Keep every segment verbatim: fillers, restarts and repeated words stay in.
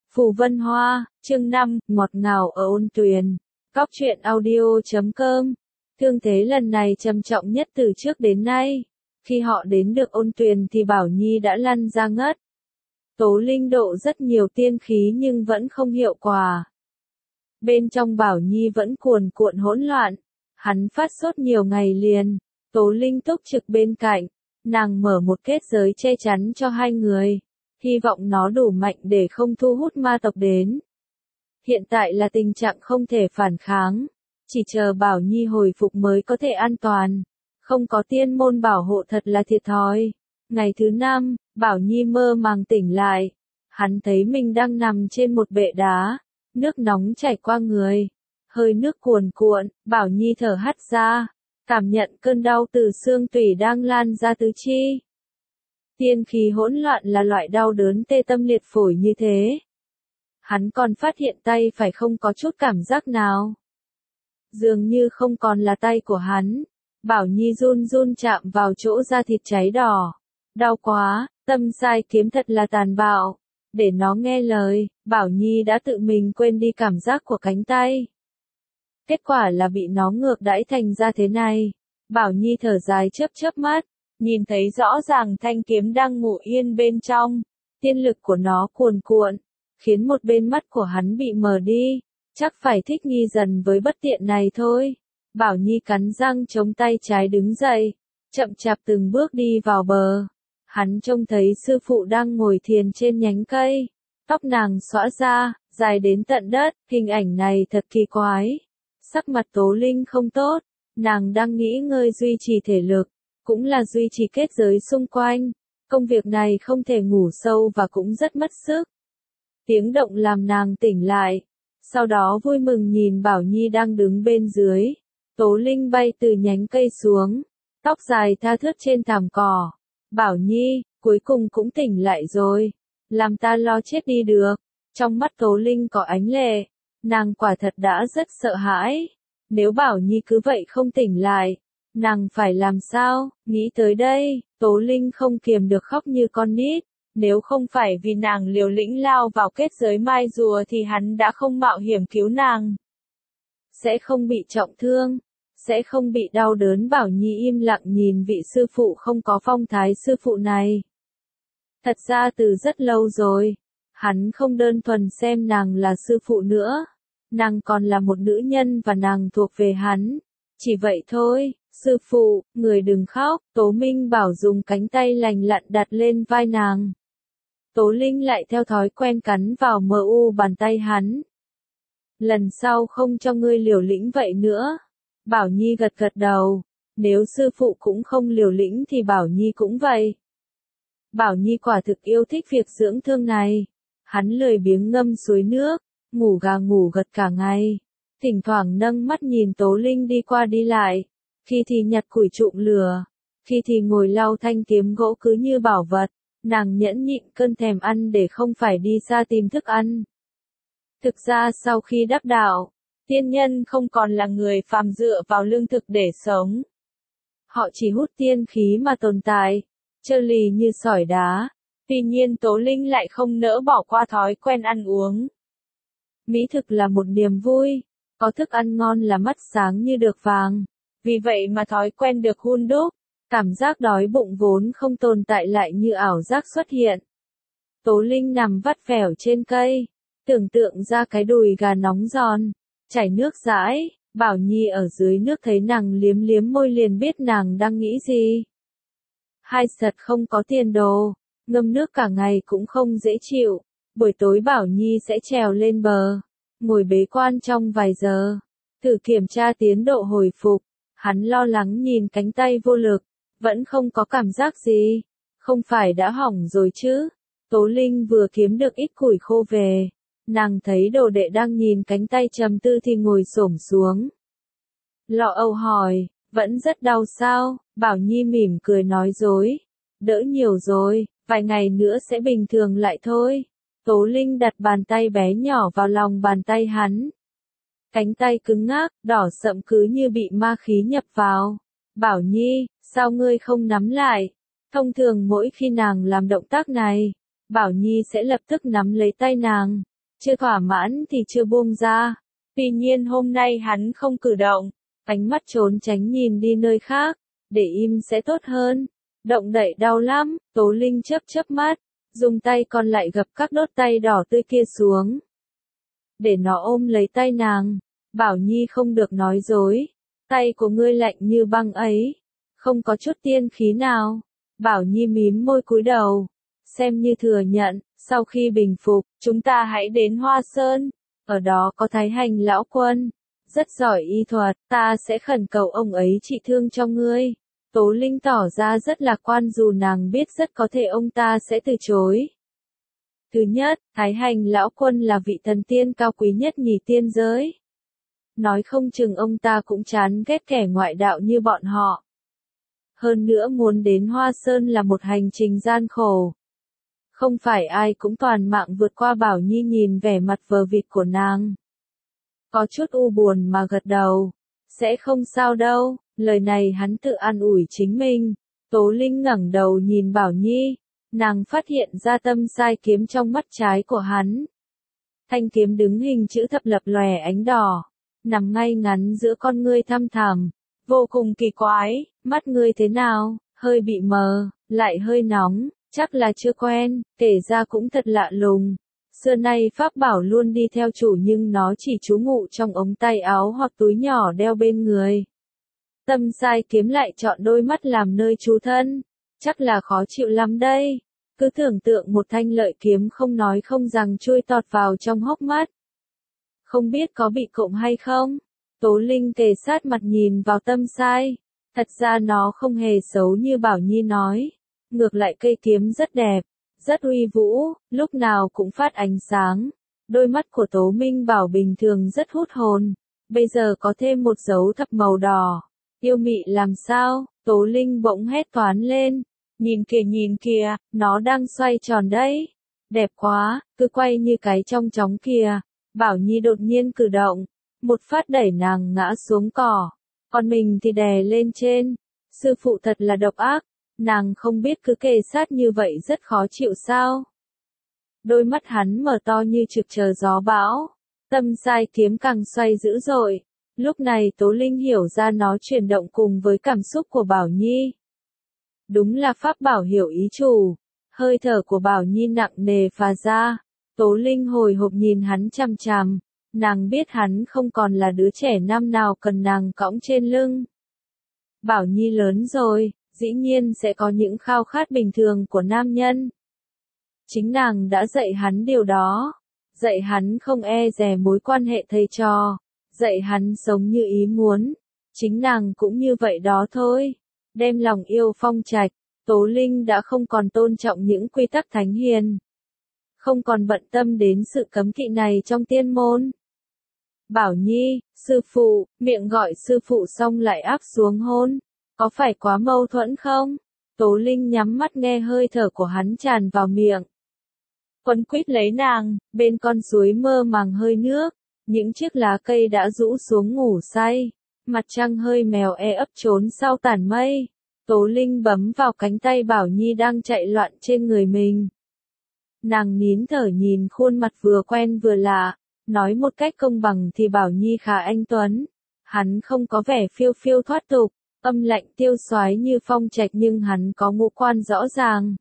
Phù Vân Hoa, chương năm, ngọt ngào ở ôn tuyền. Cóc truyện audio chấm com. Thương thế lần này trầm trọng nhất từ trước đến nay. Khi họ đến được ôn tuyền thì Bảo Nhi đã lăn ra ngất. Tố Linh độ rất nhiều tiên khí nhưng vẫn không hiệu quả. Bên trong Bảo Nhi vẫn cuồn cuộn hỗn loạn. Hắn phát sốt nhiều ngày liền. Tố Linh túc trực bên cạnh. Nàng mở một kết giới che chắn cho hai người. Hy vọng nó đủ mạnh để không thu hút ma tộc đến. Hiện tại là tình trạng không thể phản kháng. Chỉ chờ Bảo Nhi hồi phục mới có thể an toàn. Không có tiên môn bảo hộ thật là thiệt thòi. Ngày thứ năm, Bảo Nhi mơ màng tỉnh lại. Hắn thấy mình đang nằm trên một bệ đá. Nước nóng chảy qua người. Hơi nước cuồn cuộn, Bảo Nhi thở hắt ra. Cảm nhận cơn đau từ xương tủy đang lan ra tứ chi. Tiên khí hỗn loạn là loại đau đớn tê tâm liệt phổi như thế. Hắn còn phát hiện tay phải không có chút cảm giác nào. Dường như không còn là tay của hắn. Bảo Nhi run run chạm vào chỗ da thịt cháy đỏ. Đau quá, tâm sai kiếm thật là tàn bạo. Để nó nghe lời, Bảo Nhi đã tự mình quên đi cảm giác của cánh tay. Kết quả là bị nó ngược đãi thành ra thế này. Bảo Nhi thở dài chớp chớp mắt. Nhìn thấy rõ ràng thanh kiếm đang ngủ yên bên trong. Tiên lực của nó cuồn cuộn, khiến một bên mắt của hắn bị mờ đi. Chắc phải thích nghi dần với bất tiện này thôi. Bảo Nhi cắn răng chống tay trái đứng dậy, chậm chạp từng bước đi vào bờ. Hắn trông thấy sư phụ đang ngồi thiền trên nhánh cây. Tóc nàng xõa ra, dài đến tận đất. Hình ảnh này thật kỳ quái. Sắc mặt Tố Linh không tốt. Nàng đang nghĩ ngơi duy trì thể lực. Cũng là duy trì kết giới xung quanh. Công việc này không thể ngủ sâu và cũng rất mất sức. Tiếng động làm nàng tỉnh lại. Sau đó vui mừng nhìn Bảo Nhi đang đứng bên dưới. Tố Linh bay từ nhánh cây xuống. Tóc dài tha thướt trên thảm cỏ. Bảo Nhi, cuối cùng cũng tỉnh lại rồi. Làm ta lo chết đi được. Trong mắt Tố Linh có ánh lệ. Nàng quả thật đã rất sợ hãi. Nếu Bảo Nhi cứ vậy không tỉnh lại. Nàng phải làm sao? Nghĩ tới đây, Tố Linh không kiềm được khóc như con nít. Nếu không phải vì nàng liều lĩnh lao vào kết giới mai rùa thì hắn đã không mạo hiểm cứu nàng. Sẽ không bị trọng thương. Sẽ không bị đau đớn. Bảo Nhi im lặng nhìn vị sư phụ không có phong thái sư phụ này. Thật ra từ rất lâu rồi, hắn không đơn thuần xem nàng là sư phụ nữa. Nàng còn là một nữ nhân và nàng thuộc về hắn. Chỉ vậy thôi. Sư phụ, người đừng khóc. Tố Minh Bảo dùng cánh tay lành lặn đặt lên vai nàng. Tố Linh lại theo thói quen cắn vào mờ u bàn tay hắn. Lần sau không cho ngươi liều lĩnh vậy nữa. Bảo Nhi gật gật đầu. Nếu sư phụ cũng không liều lĩnh thì Bảo Nhi cũng vậy. Bảo Nhi quả thực yêu thích việc dưỡng thương này. Hắn lười biếng ngâm suối nước, ngủ gà ngủ gật cả ngày. Thỉnh thoảng nâng mắt nhìn Tố Linh đi qua đi lại. Khi thì nhặt củi trụm lửa, khi thì ngồi lau thanh kiếm gỗ cứ như bảo vật. Nàng nhẫn nhịn cơn thèm ăn để không phải đi xa tìm thức ăn. Thực ra sau khi đắc đạo, tiên nhân không còn là người phàm dựa vào lương thực để sống. Họ chỉ hút tiên khí mà tồn tại, trơ lì như sỏi đá. Tuy nhiên Tố Linh lại không nỡ bỏ qua thói quen ăn uống. Mỹ thực là một niềm vui, có thức ăn ngon là mắt sáng như được vàng. Vì vậy mà thói quen được hun đúc, cảm giác đói bụng vốn không tồn tại lại như ảo giác xuất hiện. Tố Linh nằm vắt vẻo trên cây, tưởng tượng ra cái đùi gà nóng giòn, chảy nước dãi. Bảo Nhi ở dưới nước thấy nàng liếm liếm môi liền biết nàng đang nghĩ gì. Hai sật không có tiền đồ, ngâm nước cả ngày cũng không dễ chịu. Buổi tối Bảo Nhi sẽ trèo lên bờ, ngồi bế quan trong vài giờ, thử kiểm tra tiến độ hồi phục. Hắn lo lắng nhìn cánh tay vô lực, vẫn không có cảm giác gì. Không phải đã hỏng rồi chứ? Tố Linh vừa kiếm được ít củi khô về. Nàng thấy đồ đệ đang nhìn cánh tay trầm tư thì ngồi xổm xuống. Lo âu hỏi, vẫn rất đau sao? Bảo Nhi mỉm cười nói dối. Đỡ nhiều rồi, vài ngày nữa sẽ bình thường lại thôi. Tố Linh đặt bàn tay bé nhỏ vào lòng bàn tay hắn. Cánh tay cứng ngắc, đỏ sậm cứ như bị ma khí nhập vào. Bảo Nhi, sao ngươi không nắm lại? Thông thường mỗi khi nàng làm động tác này, Bảo Nhi sẽ lập tức nắm lấy tay nàng. chưa thỏa mãn thì chưa buông ra. Tuy nhiên hôm nay hắn không cử động, ánh mắt trốn tránh nhìn đi nơi khác, để im sẽ tốt hơn. Động đậy đau lắm, Tố Linh chớp chớp mắt, dùng tay còn lại gập các đốt tay đỏ tươi kia xuống. Để nó ôm lấy tay nàng, Bảo Nhi không được nói dối, tay của ngươi lạnh như băng ấy, không có chút tiên khí nào. Bảo Nhi mím môi cúi đầu, xem như thừa nhận, sau khi bình phục, chúng ta hãy đến Hoa Sơn, ở đó có Thái Hành lão quân, rất giỏi y thuật, ta sẽ khẩn cầu ông ấy trị thương cho ngươi. Tố Linh tỏ ra rất lạc quan dù nàng biết rất có thể ông ta sẽ từ chối. Thứ nhất, Thái Hành lão quân là vị thần tiên cao quý nhất nhì tiên giới. Nói không chừng ông ta cũng chán ghét kẻ ngoại đạo như bọn họ. Hơn nữa muốn đến Hoa Sơn là một hành trình gian khổ. Không phải ai cũng toàn mạng vượt qua. Bảo Nhi nhìn vẻ mặt vờ vịt của nàng, có chút u buồn mà gật đầu. Sẽ không sao đâu, lời này hắn tự an ủi chính mình. Tố Linh ngẩng đầu nhìn Bảo Nhi, nàng phát hiện ra tâm sai kiếm trong mắt trái của hắn. Thanh kiếm đứng hình chữ thập lập lòe ánh đỏ, nằm ngay ngắn giữa con ngươi thăm thẳm, vô cùng kỳ quái. Mắt ngươi thế nào, hơi bị mờ, lại hơi nóng, chắc là chưa quen, kể ra cũng thật lạ lùng. Xưa nay pháp bảo luôn đi theo chủ nhưng nó chỉ trú ngụ trong ống tay áo hoặc túi nhỏ đeo bên người. Tâm sai kiếm lại chọn đôi mắt làm nơi trú thân, chắc là khó chịu lắm đây. Cứ tưởng tượng một thanh lợi kiếm không nói không rằng chui tọt vào trong hốc mắt. Không biết có bị cộm hay không? Tố Linh kề sát mặt nhìn vào tâm sai. Thật ra nó không hề xấu như Bảo Nhi nói. Ngược lại cây kiếm rất đẹp, rất uy vũ, lúc nào cũng phát ánh sáng. Đôi mắt của Tố Minh Bảo bình thường rất hút hồn. Bây giờ có thêm một dấu thập màu đỏ. Yêu mị làm sao? Tố Linh bỗng hét toán lên. Nhìn kìa nhìn kìa, nó đang xoay tròn đấy. Đẹp quá, cứ quay như cái trong chóng kìa. Bảo Nhi đột nhiên cử động. Một phát đẩy nàng ngã xuống cỏ. Còn mình thì đè lên trên. Sư phụ thật là độc ác. Nàng không biết cứ kề sát như vậy rất khó chịu sao. Đôi mắt hắn mở to như trực chờ gió bão. Tâm sai kiếm càng xoay dữ dội. Lúc này Tố Linh hiểu ra nó chuyển động cùng với cảm xúc của Bảo Nhi. Đúng là pháp bảo hiểu ý chủ. Hơi thở của Bảo Nhi nặng nề phà ra. Tố Linh hồi hộp nhìn hắn chằm chằm. Nàng biết hắn không còn là đứa trẻ năm nào cần nàng cõng trên lưng. Bảo Nhi lớn rồi, dĩ nhiên sẽ có những khao khát bình thường của nam nhân. Chính nàng đã dạy hắn điều đó. Dạy hắn không e dè mối quan hệ thầy trò. Dạy hắn sống như ý muốn. Chính nàng cũng như vậy đó thôi. Đem lòng yêu phong trạch, Tố Linh đã không còn tôn trọng những quy tắc thánh hiền. Không còn bận tâm đến sự cấm kỵ này trong tiên môn. Bảo Nhi, sư phụ, miệng gọi sư phụ xong lại áp xuống hôn. Có phải quá mâu thuẫn không? Tố Linh nhắm mắt nghe hơi thở của hắn tràn vào miệng. Quấn quýt lấy nàng, bên con suối mơ màng hơi nước. Những chiếc lá cây đã rũ xuống ngủ say. Mặt trăng hơi mèo e ấp trốn sau tàn mây. Tố Linh bấm vào cánh tay Bảo Nhi đang chạy loạn trên người mình. Nàng nín thở nhìn khuôn mặt vừa quen vừa lạ. Nói một cách công bằng thì Bảo Nhi khá anh tuấn. Hắn không có vẻ phiêu phiêu thoát tục, âm lạnh tiêu xoái như phong trạch nhưng hắn có ngũ quan rõ ràng.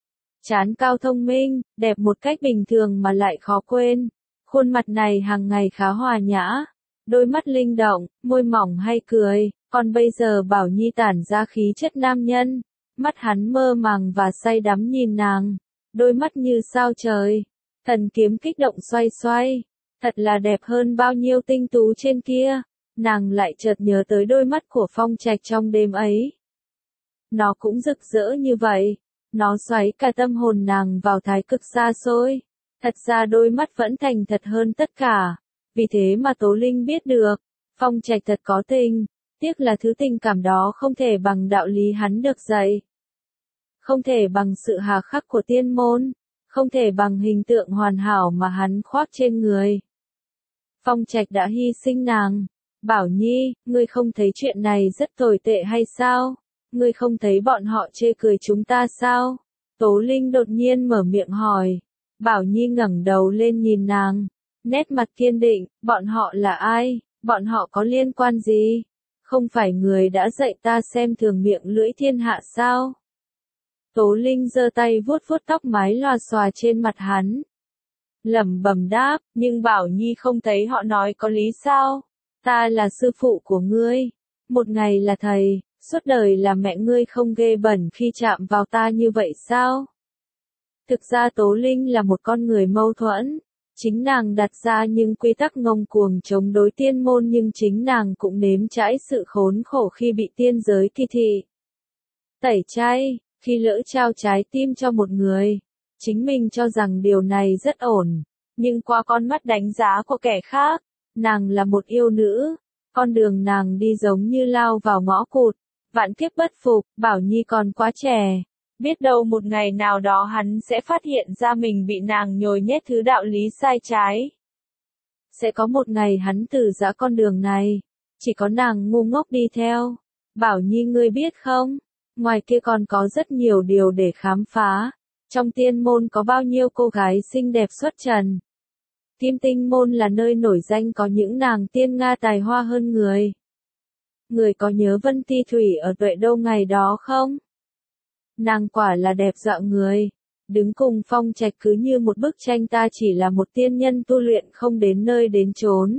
Trán cao thông minh, đẹp một cách bình thường mà lại khó quên. Khuôn mặt này hàng ngày khá hòa nhã. Đôi mắt linh động, môi mỏng hay cười, còn bây giờ Bảo Nhi tản ra khí chất nam nhân. Mắt hắn mơ màng và say đắm nhìn nàng. Đôi mắt như sao trời. Thần kiếm kích động xoay xoay. Thật là đẹp hơn bao nhiêu tinh tú trên kia. Nàng lại chợt nhớ tới đôi mắt của phong trạch trong đêm ấy. Nó cũng rực rỡ như vậy. Nó xoáy cả tâm hồn nàng vào thái cực xa xôi. Thật ra đôi mắt vẫn thành thật hơn tất cả. Vì thế mà Tố Linh biết được. Phong trạch thật có tình. Tiếc là thứ tình cảm đó không thể bằng đạo lý hắn được dạy. Không thể bằng sự hà khắc của tiên môn. Không thể bằng hình tượng hoàn hảo mà hắn khoác trên người. Phong trạch đã hy sinh nàng. Bảo Nhi, ngươi không thấy chuyện này rất tồi tệ hay sao? Ngươi không thấy bọn họ chê cười chúng ta sao? Tố Linh đột nhiên mở miệng hỏi. Bảo Nhi ngẩng đầu lên nhìn nàng. nét mặt kiên định, bọn họ là ai, bọn họ có liên quan gì? Không phải người đã dạy ta xem thường miệng lưỡi thiên hạ sao? Tố Linh giơ tay vuốt vuốt tóc mái lòa xòa trên mặt hắn. Lẩm bẩm đáp, nhưng Bảo Nhi không thấy họ nói có lý sao? Ta là sư phụ của ngươi, một ngày là thầy, suốt đời là mẹ, ngươi không ghê bẩn khi chạm vào ta như vậy sao? Thực ra Tố Linh là một con người mâu thuẫn. Chính nàng đặt ra những quy tắc ngông cuồng chống đối tiên môn, nhưng chính nàng cũng nếm trải sự khốn khổ khi bị tiên giới kỳ thị. Tẩy chay, khi lỡ trao trái tim cho một người, chính mình cho rằng điều này rất ổn, nhưng qua con mắt đánh giá của kẻ khác, nàng là một yêu nữ, con đường nàng đi giống như lao vào ngõ cụt, vạn kiếp bất phục. Bảo Nhi còn quá trẻ. Biết đâu một ngày nào đó hắn sẽ phát hiện ra mình bị nàng nhồi nhét thứ đạo lý sai trái. Sẽ có một ngày hắn từ giã con đường này, chỉ có nàng ngu ngốc đi theo. Bảo Nhi, ngươi biết không, ngoài kia còn có rất nhiều điều để khám phá. Trong tiên môn có bao nhiêu cô gái xinh đẹp xuất trần. Kim Tinh môn là nơi nổi danh có những nàng tiên Nga tài hoa hơn người. Người có nhớ Vân Ti Thủy ở Tuệ Đô ngày đó không? Nàng quả là đẹp dọa người, đứng cùng Phong Trạch cứ như một bức tranh, ta chỉ là một tiên nhân tu luyện không đến nơi đến chốn.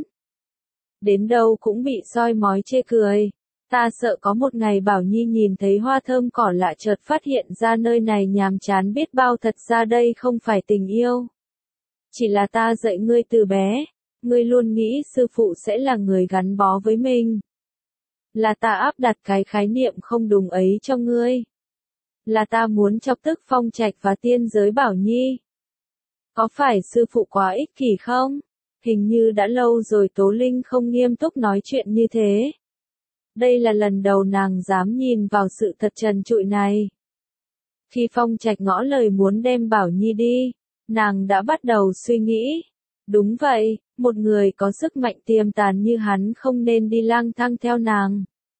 Đến đâu cũng bị soi mói chê cười. Ta sợ có một ngày Bảo Nhi nhìn thấy hoa thơm cỏ lạ chợt phát hiện ra nơi này nhàm chán biết bao, thật ra đây không phải tình yêu. Chỉ là ta dạy ngươi từ bé, ngươi luôn nghĩ sư phụ sẽ là người gắn bó với mình. Là ta áp đặt cái khái niệm không đúng ấy cho ngươi. Là ta muốn chọc tức Phong Trạch và tiên giới Bảo Nhi. Có phải sư phụ quá ích kỷ không? Hình như đã lâu rồi Tố Linh không nghiêm túc nói chuyện như thế. Đây là lần đầu nàng dám nhìn vào sự thật trần trụi này. Khi Phong Trạch ngỏ lời muốn đem Bảo Nhi đi, nàng đã bắt đầu suy nghĩ. Đúng vậy, một người có sức mạnh tiềm tàng như hắn không nên đi lang thang theo nàng.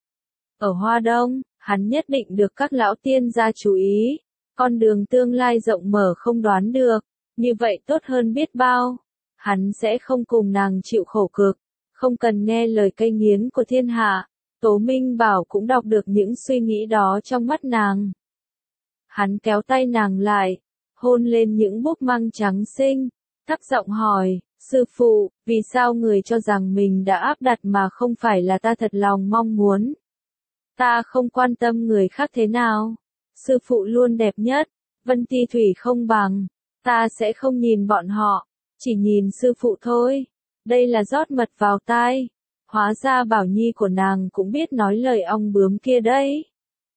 Ở Hoa Đông, hắn nhất định được các lão tiên gia chú ý. Con đường tương lai rộng mở không đoán được, như vậy tốt hơn biết bao. Hắn sẽ không cùng nàng chịu khổ cực, không cần nghe lời cay nghiến của thiên hạ. Tố Minh Bảo cũng đọc được những suy nghĩ đó trong mắt nàng. Hắn kéo tay nàng lại, hôn lên những búp măng trắng xinh, thấp giọng hỏi, sư phụ, vì sao người cho rằng mình đã áp đặt mà không phải là ta thật lòng mong muốn? Ta không quan tâm người khác thế nào. Sư phụ luôn đẹp nhất, Vân Ti Thủy không bằng. Ta sẽ không nhìn bọn họ, chỉ nhìn sư phụ thôi. Đây là rót mật vào tai. Hóa ra Bảo Nhi của nàng cũng biết nói lời ong bướm kia đấy.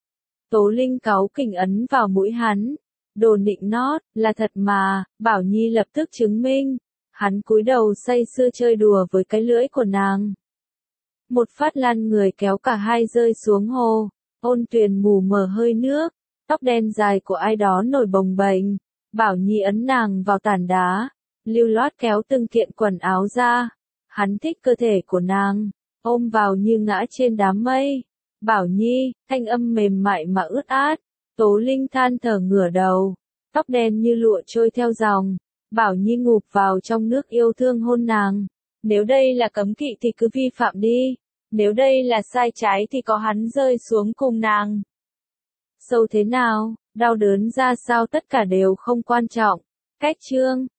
Tố Linh cáu kỉnh ấn vào mũi hắn. Đồ nịnh nót, là thật mà. Bảo Nhi lập tức chứng minh. Hắn cúi đầu say sưa chơi đùa với cái lưỡi của nàng. Một phát lăn người kéo cả hai rơi xuống hồ. Ôn Tuyền mù mờ hơi nước, tóc đen dài của ai đó nổi bồng bềnh. Bảo Nhi ấn nàng vào tảng đá, lưu loát kéo từng kiện quần áo ra. Hắn thích cơ thể của nàng, ôm vào như ngã trên đám mây. Bảo Nhi, thanh âm mềm mại mà ướt át. Tố Linh than thở ngửa đầu, tóc đen như lụa trôi theo dòng. Bảo Nhi ngụp vào trong nước yêu thương hôn nàng. Nếu đây là cấm kỵ thì cứ vi phạm đi. Nếu đây là sai trái thì có hắn rơi xuống cùng nàng. Sâu thế nào, đau đớn ra sao tất cả đều không quan trọng. Cách chương